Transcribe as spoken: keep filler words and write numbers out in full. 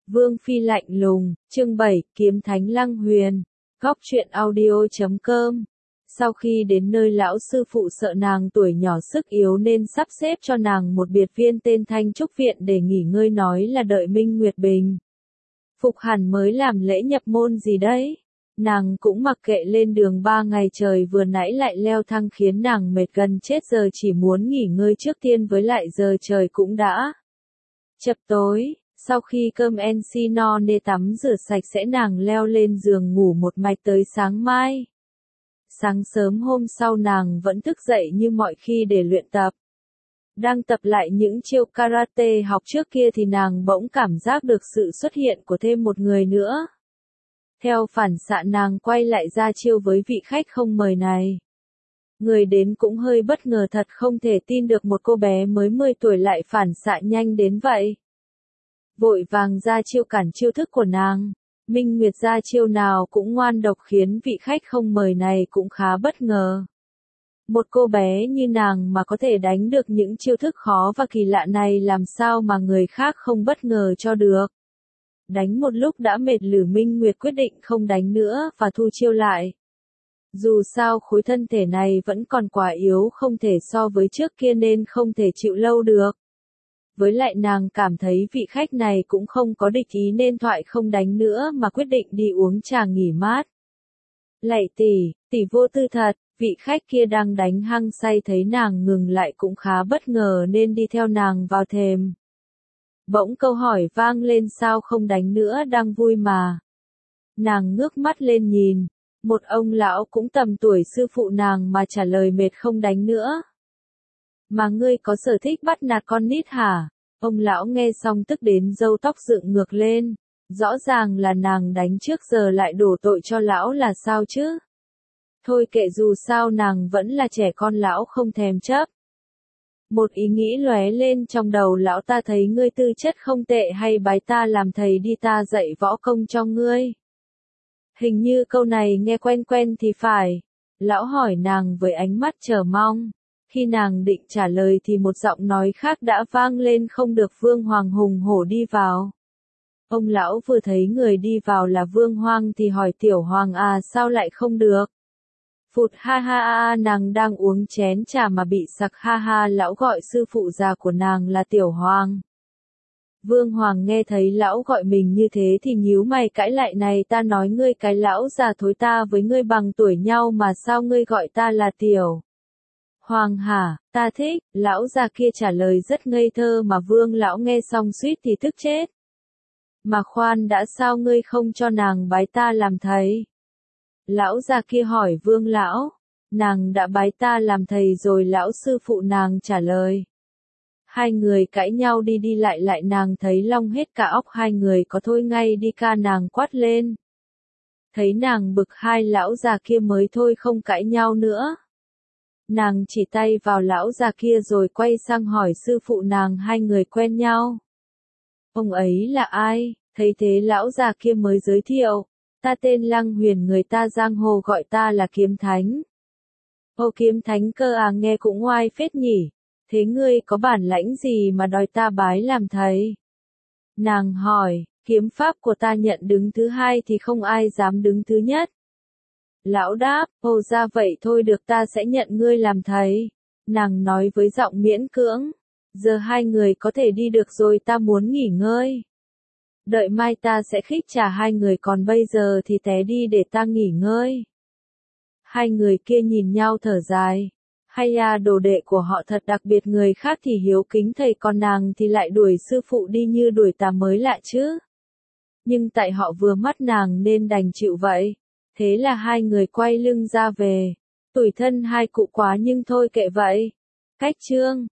Vương Phi lạnh lùng, chương bảy, Kiếm Thánh Lăng Huyền, góc truyện audio chấm com. Sau khi đến nơi lão sư phụ sợ nàng tuổi nhỏ sức yếu nên sắp xếp cho nàng một biệt viên tên Thanh Trúc Viện để nghỉ ngơi, nói là đợi Minh Nguyệt Bình phục hẳn mới làm lễ nhập môn gì đấy. Nàng cũng mặc kệ, lên đường ba ngày trời vừa nãy lại leo thang khiến nàng mệt gần chết, giờ chỉ muốn nghỉ ngơi trước tiên, với lại giờ trời cũng đã chập tối. Sau khi cơm en xi no nê tắm rửa sạch sẽ, nàng leo lên giường ngủ một mạch tới sáng mai. Sáng sớm hôm sau nàng vẫn thức dậy như mọi khi để luyện tập. Đang tập lại những chiêu karate học trước kia thì nàng bỗng cảm giác được sự xuất hiện của thêm một người nữa. Theo phản xạ nàng quay lại ra chiêu với vị khách không mời này. Người đến cũng hơi bất ngờ thật, không thể tin được một cô bé mới mười tuổi lại phản xạ nhanh đến vậy. Vội vàng ra chiêu cản chiêu thức của nàng. Minh Nguyệt ra chiêu nào cũng ngoan độc khiến vị khách không mời này cũng khá bất ngờ. Một cô bé như nàng mà có thể đánh được những chiêu thức khó và kỳ lạ này, làm sao mà người khác không bất ngờ cho được. Đánh một lúc đã mệt lử, Minh Nguyệt quyết định không đánh nữa và thu chiêu lại. Dù sao khối thân thể này vẫn còn quá yếu, không thể so với trước kia nên không thể chịu lâu được. Với lại nàng cảm thấy vị khách này cũng không có địch ý nên thoại không đánh nữa mà quyết định đi uống trà nghỉ mát. Lạy tỷ, tỷ vô tư thật. Vị khách kia đang đánh hăng say thấy nàng ngừng lại cũng khá bất ngờ nên đi theo nàng vào thềm. Bỗng câu hỏi vang lên, sao không đánh nữa, đang vui mà. Nàng ngước mắt lên nhìn, một ông lão cũng tầm tuổi sư phụ nàng mà trả lời mệt không đánh nữa. Mà ngươi có sở thích bắt nạt con nít hả? Ông lão nghe xong tức đến râu tóc dựng ngược lên, rõ ràng là nàng đánh trước giờ lại đổ tội cho lão là sao chứ? Thôi kệ, dù sao nàng vẫn là trẻ con, lão không thèm chấp. Một ý nghĩ lóe lên trong đầu lão, ta thấy ngươi tư chất không tệ, hay bái ta làm thầy đi, ta dạy võ công cho ngươi. Hình như câu này nghe quen quen thì phải. Lão hỏi nàng với ánh mắt chờ mong. Khi nàng định trả lời thì một giọng nói khác đã vang lên, không được. Vương Hoàng hùng hổ đi vào. Ông lão vừa thấy người đi vào là Vương Hoàng thì hỏi, Tiểu Hoàng à, sao lại không được? Phụt ha ha ha, nàng đang uống chén trà mà bị sặc, ha ha, lão gọi sư phụ già của nàng là Tiểu Hoàng. Vương Hoàng nghe thấy lão gọi mình như thế thì nhíu mày cãi lại, này ta nói ngươi cái lão già thối, ta với ngươi bằng tuổi nhau mà sao ngươi gọi ta là Tiểu Hoàng hả? Ta thích. Lão già kia trả lời rất ngây thơ mà Vương lão nghe xong suýt thì tức chết. Mà khoan đã, sao ngươi không cho nàng bái ta làm thầy? Lão già kia hỏi Vương lão. Nàng đã bái ta làm thầy rồi, lão sư phụ nàng trả lời. Hai người cãi nhau đi đi lại lại, nàng thấy long hết cả óc, hai người có thôi ngay đi ca, nàng quát lên. Thấy nàng bực, hai lão già kia mới thôi không cãi nhau nữa. Nàng chỉ tay vào lão già kia rồi quay sang hỏi sư phụ nàng, hai người quen nhau. Ông ấy là ai? Thấy thế lão già kia mới giới thiệu. Ta tên Lăng Huyền, người ta giang hồ gọi ta là Kiếm Thánh. Ô, Kiếm Thánh cơ à, nghe cũng oai phết nhỉ. Thế ngươi có bản lãnh gì mà đòi ta bái làm thầy? Nàng hỏi, kiếm pháp của ta nhận đứng thứ hai thì không ai dám đứng thứ nhất. Lão đáp, ồ ra vậy, thôi được, ta sẽ nhận ngươi làm thầy. Nàng nói với giọng miễn cưỡng. Giờ hai người có thể đi được rồi, ta muốn nghỉ ngơi. Đợi mai ta sẽ khích trả hai người, còn bây giờ thì té đi để ta nghỉ ngơi. Hai người kia nhìn nhau thở dài. Hay à, đồ đệ của họ thật đặc biệt, người khác thì hiếu kính thầy, còn nàng thì lại đuổi sư phụ đi như đuổi tà mới lạ chứ. Nhưng tại họ vừa mắt nàng nên đành chịu vậy. Thế là hai người quay lưng ra về. Tủi thân hai cụ quá, nhưng thôi kệ vậy. Cách chương